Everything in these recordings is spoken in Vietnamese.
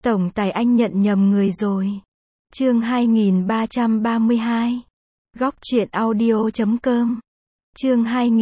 Tổng tài anh nhận nhầm người rồi. Chương 2332. Góc truyện audio.com. Chương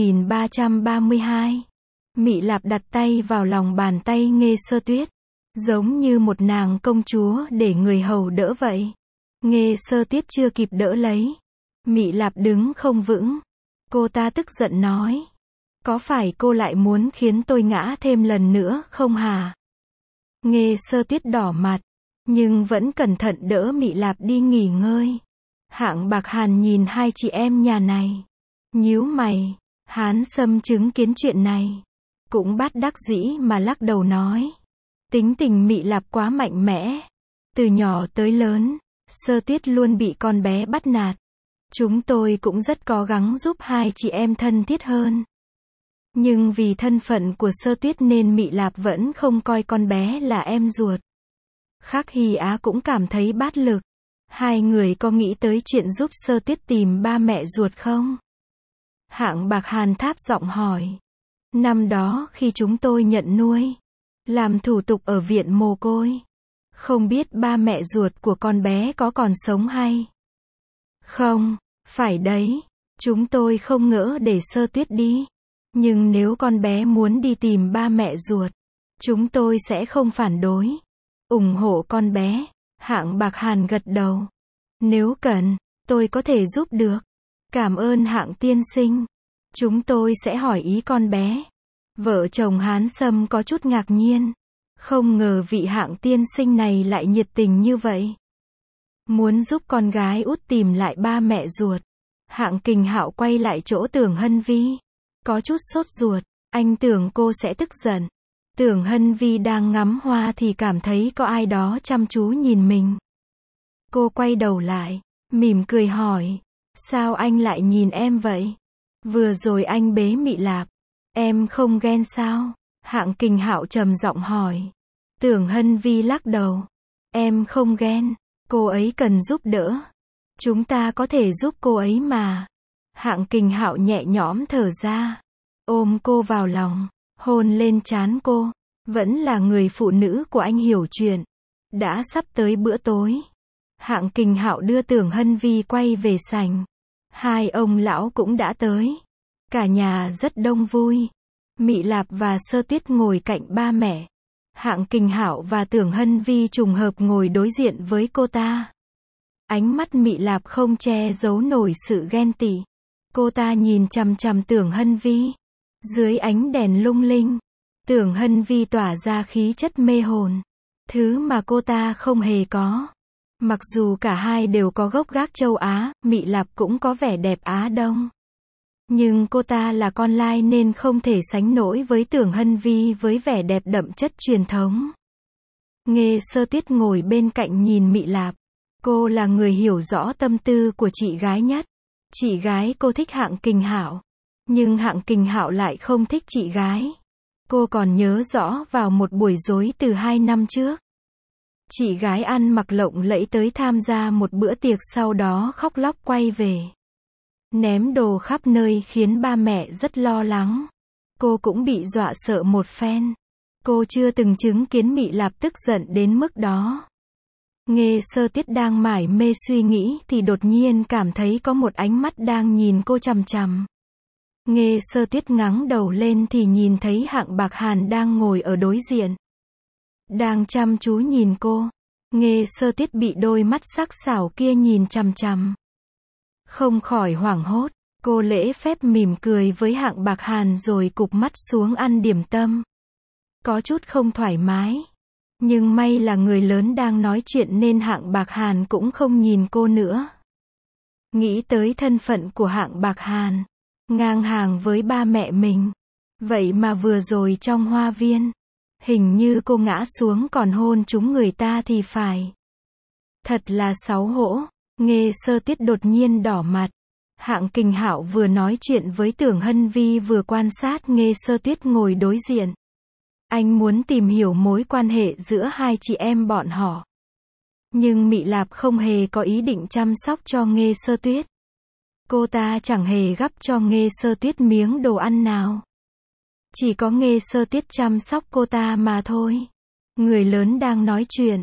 2332. Mị Lạp đặt tay vào lòng bàn tay Nghê Sơ Tuyết, giống như một nàng công chúa để người hầu đỡ vậy. Nghê Sơ Tuyết chưa kịp đỡ lấy, Mị Lạp đứng không vững. Cô ta tức giận nói: có phải cô lại muốn khiến tôi ngã thêm lần nữa không hả? Nghê Sơ Tuyết đỏ mặt, nhưng vẫn cẩn thận đỡ Mị Lạp đi nghỉ ngơi. Hạng Bạc Hàn nhìn hai chị em nhà này, nhíu mày. Hán Sâm chứng kiến chuyện này, cũng bất đắc dĩ mà lắc đầu nói: tính tình Mị Lạp quá mạnh mẽ. Từ nhỏ tới lớn, Sơ Tuyết luôn bị con bé bắt nạt. Chúng tôi cũng rất cố gắng giúp hai chị em thân thiết hơn. Nhưng vì thân phận của Sơ Tuyết nên Mị Lạp vẫn không coi con bé là em ruột. Khắc Hy Á cũng cảm thấy bát lực. Hai người có nghĩ tới chuyện giúp Sơ Tuyết tìm ba mẹ ruột không? Hạng Bạc Hàn thấp giọng hỏi. Năm đó khi chúng tôi nhận nuôi, làm thủ tục ở viện mồ côi, không biết ba mẹ ruột của con bé có còn sống hay không? Phải đấy, chúng tôi không ngỡ để Sơ Tuyết đi. Nhưng nếu con bé muốn đi tìm ba mẹ ruột, chúng tôi sẽ không phản đối, ủng hộ con bé. Hạng Bạc Hàn gật đầu. Nếu cần, tôi có thể giúp được. Cảm ơn Hạng tiên sinh. Chúng tôi sẽ hỏi ý con bé. Vợ chồng Hán Sâm có chút ngạc nhiên. Không ngờ vị Hạng tiên sinh này lại nhiệt tình như vậy. Muốn giúp con gái út tìm lại ba mẹ ruột. Hạng Kình Hạo quay lại chỗ Tưởng Hân Vi, có chút sốt ruột. Anh tưởng cô sẽ tức giận. Tưởng Hân Vi đang ngắm hoa thì cảm thấy có ai đó chăm chú nhìn mình. Cô quay đầu lại, mỉm cười hỏi: sao anh lại nhìn em vậy? Vừa rồi anh bế Mị Lạp, em không ghen sao? Hạng Kình Hạo trầm giọng hỏi. Tưởng Hân Vi lắc đầu. Em không ghen, cô ấy cần giúp đỡ. Chúng ta có thể giúp cô ấy mà. Hạng Kình Hạo nhẹ nhõm thở ra, ôm cô vào lòng, hôn lên trán cô. Vẫn là người phụ nữ của anh hiểu chuyện. Đã sắp tới bữa tối. Hạng Kình Hạo đưa Tưởng Hân Vi quay về sảnh. Hai ông lão cũng đã tới. Cả nhà rất đông vui. Mị Lạp và Sơ Tuyết ngồi cạnh ba mẹ. Hạng Kình Hạo và Tưởng Hân Vi trùng hợp ngồi đối diện với cô ta. Ánh mắt Mị Lạp không che giấu nổi sự ghen tị. Cô ta nhìn chằm chằm Tưởng Hân Vi. Dưới ánh đèn lung linh, Tưởng Hân Vi tỏa ra khí chất mê hồn, thứ mà cô ta không hề có. Mặc dù cả hai đều có gốc gác châu Á, Mị Lạp cũng có vẻ đẹp Á Đông. Nhưng cô ta là con lai nên không thể sánh nổi với Tưởng Hân Vi với vẻ đẹp đậm chất truyền thống. Nghê Sơ Tuyết ngồi bên cạnh nhìn Mị Lạp. Cô là người hiểu rõ tâm tư của chị gái nhất. Chị gái cô thích Hạng Kình Hạo, nhưng Hạng Kình Hạo lại không thích chị gái. Cô còn nhớ rõ vào một buổi tối từ 2 năm trước. Chị gái ăn mặc lộng lẫy tới tham gia một bữa tiệc sau đó khóc lóc quay về. Ném đồ khắp nơi khiến ba mẹ rất lo lắng. Cô cũng bị dọa sợ một phen. Cô chưa từng chứng kiến Mị Lạp tức giận đến mức đó. Nghê Sơ Tuyết đang mải mê suy nghĩ thì đột nhiên cảm thấy có một ánh mắt đang nhìn cô chằm chằm. Nghê Sơ Tuyết ngẩng đầu lên thì nhìn thấy Hạng Bạc Hàn đang ngồi ở đối diện, đang chăm chú nhìn cô. Nghê Sơ Tuyết bị đôi mắt sắc sảo kia nhìn chằm chằm, không khỏi hoảng hốt. Cô lễ phép mỉm cười với Hạng Bạc Hàn rồi cụp mắt xuống ăn điểm tâm. Có chút không thoải mái. Nhưng may là người lớn đang nói chuyện nên Hạng Bạc Hàn cũng không nhìn cô nữa. Nghĩ tới thân phận của Hạng Bạc Hàn, ngang hàng với ba mẹ mình. Vậy mà vừa rồi trong hoa viên, hình như cô ngã xuống còn hôn trúng người ta thì phải. Thật là xấu hổ. Nghê Sơ Tuyết đột nhiên đỏ mặt. Hạng Kình Hạo vừa nói chuyện với Tưởng Hân Vi vừa quan sát Nghê Sơ Tuyết ngồi đối diện. Anh muốn tìm hiểu mối quan hệ giữa hai chị em bọn họ. Nhưng Mị Lạp không hề có ý định chăm sóc cho Nghê Sơ Tuyết. Cô ta chẳng hề gắp cho Nghê Sơ Tuyết miếng đồ ăn nào. Chỉ có Nghê Sơ Tuyết chăm sóc cô ta mà thôi. Người lớn đang nói chuyện,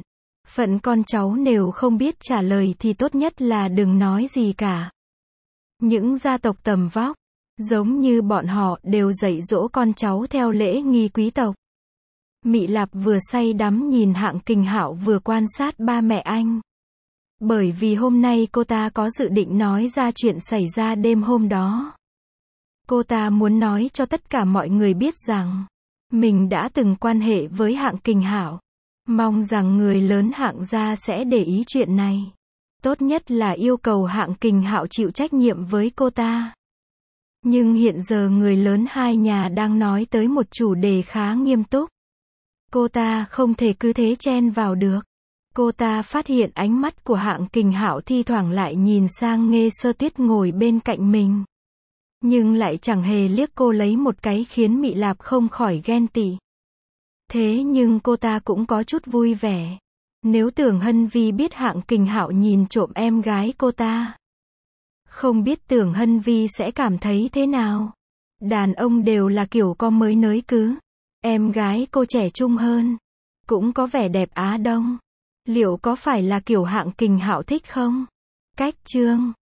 Phận con cháu nếu không biết trả lời thì tốt nhất là đừng nói gì cả. Những gia tộc tầm vóc, giống như bọn họ, đều dạy dỗ con cháu theo lễ nghi quý tộc. Mị Lạp vừa say đắm nhìn Hạng Kình Hạo vừa quan sát ba mẹ anh. Bởi vì hôm nay cô ta có dự định nói ra chuyện xảy ra đêm hôm đó. Cô ta muốn nói cho tất cả mọi người biết rằng mình đã từng quan hệ với Hạng Kình Hạo. Mong rằng người lớn Hạng gia sẽ để ý chuyện này. Tốt nhất là yêu cầu Hạng Kình Hạo chịu trách nhiệm với cô ta. Nhưng hiện giờ người lớn hai nhà đang nói tới một chủ đề khá nghiêm túc. Cô ta không thể cứ thế chen vào được. Cô ta phát hiện ánh mắt của Hạng Kình Hạo thi thoảng lại nhìn sang Nghê Sơ Tuyết ngồi bên cạnh mình. Nhưng lại chẳng hề liếc cô lấy một cái, khiến Mị Lạp không khỏi ghen tị. Thế nhưng cô ta cũng có chút vui vẻ. Nếu Tưởng Hân Vi biết Hạng Kình Hạo nhìn trộm em gái cô ta, không biết Tưởng Hân Vi sẽ cảm thấy thế nào. Đàn ông đều là kiểu có mới nới cứ. Em gái cô trẻ trung hơn, cũng có vẻ đẹp Á Đông. Liệu có phải là kiểu Hạng Kình Hạo thích không? Cách chương